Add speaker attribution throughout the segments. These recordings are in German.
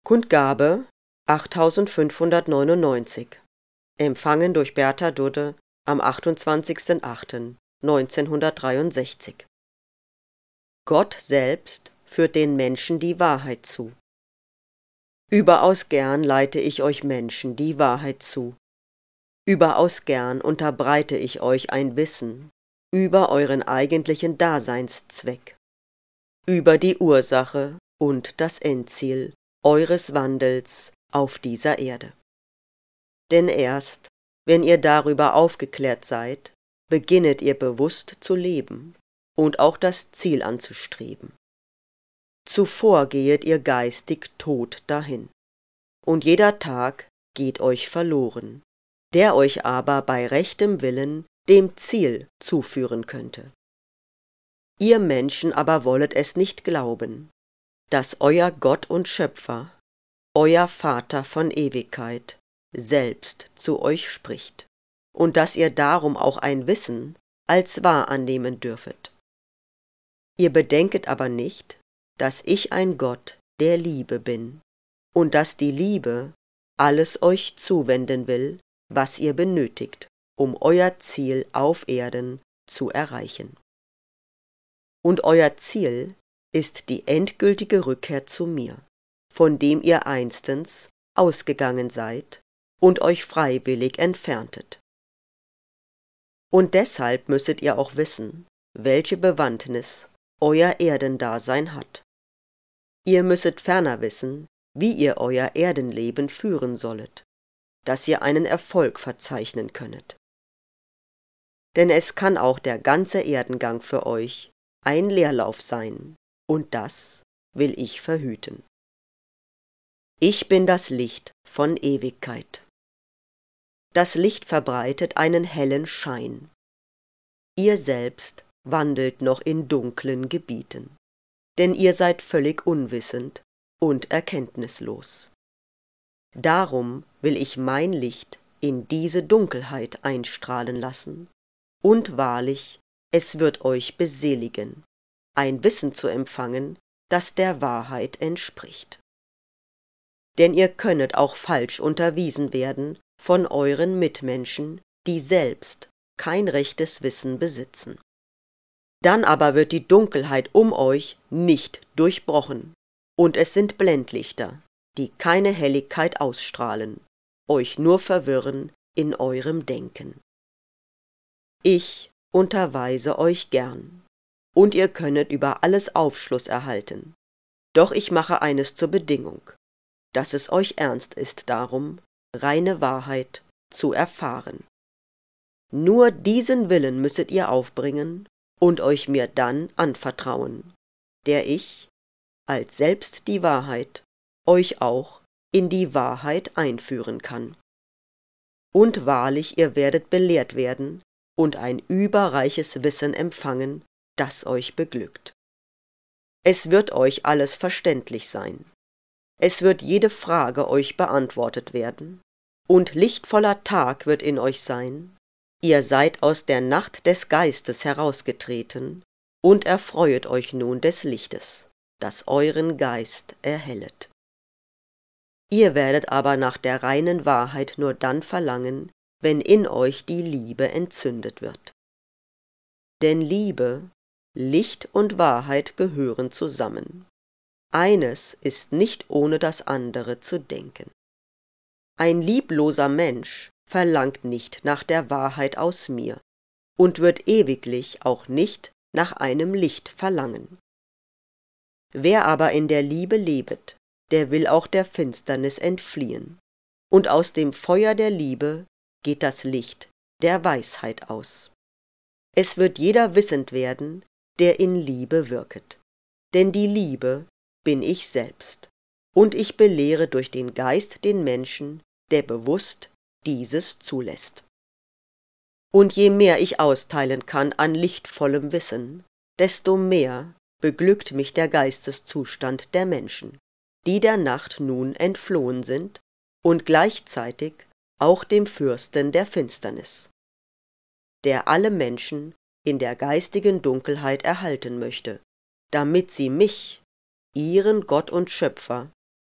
Speaker 1: Kundgabe 8599. Empfangen durch Bertha Dudde am 28.08.1963. Gott selbst führt den Menschen die Wahrheit zu. Überaus gern leite ich euch Menschen die Wahrheit zu. Überaus gern unterbreite ich euch ein Wissen über euren eigentlichen Daseinszweck, über die Ursache und das Endziel eures Wandels auf dieser Erde. Denn erst, wenn ihr darüber aufgeklärt seid, beginnet ihr bewusst zu leben und auch das Ziel anzustreben. Zuvor gehet ihr geistig tot dahin, und jeder Tag geht euch verloren, der euch aber bei rechtem Willen dem Ziel zuführen könnte. Ihr Menschen aber wollet es nicht glauben, dass euer Gott und Schöpfer, euer Vater von Ewigkeit, selbst zu euch spricht, und dass ihr darum auch ein Wissen als wahr annehmen dürfet. Ihr bedenket aber nicht, dass ich ein Gott der Liebe bin, und dass die Liebe alles euch zuwenden will, was ihr benötigt, um euer Ziel auf Erden zu erreichen. Und euer Ziel ist die endgültige Rückkehr zu mir, von dem ihr einstens ausgegangen seid und euch freiwillig entferntet. Und deshalb müsset ihr auch wissen, welche Bewandtnis euer Erdendasein hat. Ihr müsset ferner wissen, wie ihr euer Erdenleben führen sollet, dass ihr einen Erfolg verzeichnen könnet. Denn es kann auch der ganze Erdengang für euch ein Leerlauf sein, und das will ich verhüten. Ich bin das Licht von Ewigkeit. Das Licht verbreitet einen hellen Schein. Ihr selbst wandelt noch in dunklen Gebieten, denn ihr seid völlig unwissend und erkenntnislos. Darum will ich mein Licht in diese Dunkelheit einstrahlen lassen, und wahrlich, es wird euch beseligen, ein Wissen zu empfangen, das der Wahrheit entspricht. Denn ihr könnet auch falsch unterwiesen werden von euren Mitmenschen, die selbst kein rechtes Wissen besitzen. Dann aber wird die Dunkelheit um euch nicht durchbrochen, und es sind Blendlichter, die keine Helligkeit ausstrahlen, euch nur verwirren in eurem Denken. Ich unterweise euch gern, und ihr könnet über alles Aufschluss erhalten. Doch ich mache eines zur Bedingung, dass es euch ernst ist darum, reine Wahrheit zu erfahren. Nur diesen Willen müsset ihr aufbringen und euch mir dann anvertrauen, der ich, als selbst die Wahrheit, euch auch in die Wahrheit einführen kann. Und wahrlich, ihr werdet belehrt werden und ein überreiches Wissen empfangen, das euch beglückt. Es wird euch alles verständlich sein. Es wird jede Frage euch beantwortet werden, und lichtvoller Tag wird in euch sein. Ihr seid aus der Nacht des Geistes herausgetreten und erfreuet euch nun des Lichtes, das euren Geist erhellet. Ihr werdet aber nach der reinen Wahrheit nur dann verlangen, wenn in euch die Liebe entzündet wird. Denn Liebe, Licht und Wahrheit gehören zusammen. Eines ist nicht ohne das andere zu denken. Ein liebloser Mensch verlangt nicht nach der Wahrheit aus mir und wird ewiglich auch nicht nach einem Licht verlangen. Wer aber in der Liebe lebet, der will auch der Finsternis entfliehen, und aus dem Feuer der Liebe geht das Licht der Weisheit aus. Es wird jeder wissend werden, der in Liebe wirket, denn die Liebe bin ich selbst, und ich belehre durch den Geist den Menschen, der bewusst dieses zulässt. Und je mehr ich austeilen kann an lichtvollem Wissen, desto mehr beglückt mich der Geisteszustand der Menschen, die der Nacht nun entflohen sind, und gleichzeitig auch dem Fürsten der Finsternis, der alle Menschen in der geistigen Dunkelheit erhalten möchte, damit sie mich, ihren Gott und Schöpfer,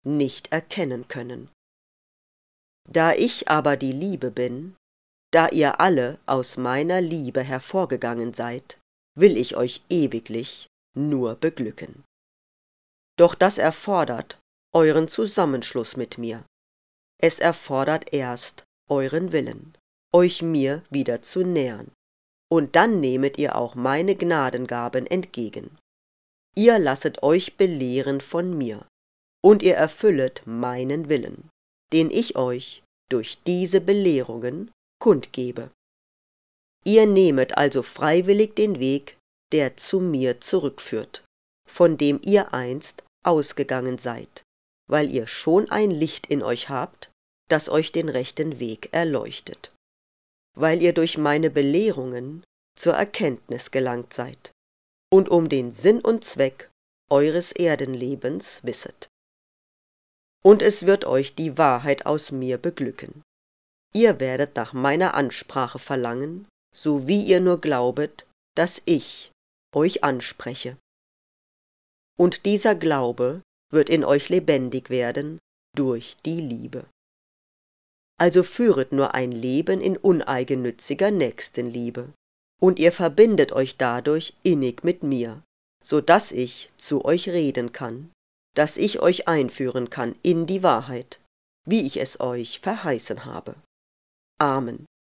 Speaker 1: nicht erkennen können. Da ich aber die Liebe bin, da ihr alle aus meiner Liebe hervorgegangen seid, will ich euch ewiglich nur beglücken. Doch das erfordert euren Zusammenschluss mit mir. Es erfordert erst euren Willen, euch mir wieder zu nähern. Und dann nehmet ihr auch meine Gnadengaben entgegen. Ihr lasset euch belehren von mir, und ihr erfüllet meinen Willen, den ich euch durch diese Belehrungen kundgebe. Ihr nehmet also freiwillig den Weg, der zu mir zurückführt, von dem ihr einst ausgegangen seid, weil ihr schon ein Licht in euch habt, das euch den rechten Weg erleuchtet, weil ihr durch meine Belehrungen zur Erkenntnis gelangt seid und um den Sinn und Zweck eures Erdenlebens wisset. Und es wird euch die Wahrheit aus mir beglücken. Ihr werdet nach meiner Ansprache verlangen, so wie ihr nur glaubet, dass ich euch anspreche. Und dieser Glaube wird in euch lebendig werden durch die Liebe. Also führet nur ein Leben in uneigennütziger Nächstenliebe, und ihr verbindet euch dadurch innig mit mir, so dass ich zu euch reden kann, dass ich euch einführen kann in die Wahrheit, wie ich es euch verheißen habe. Amen.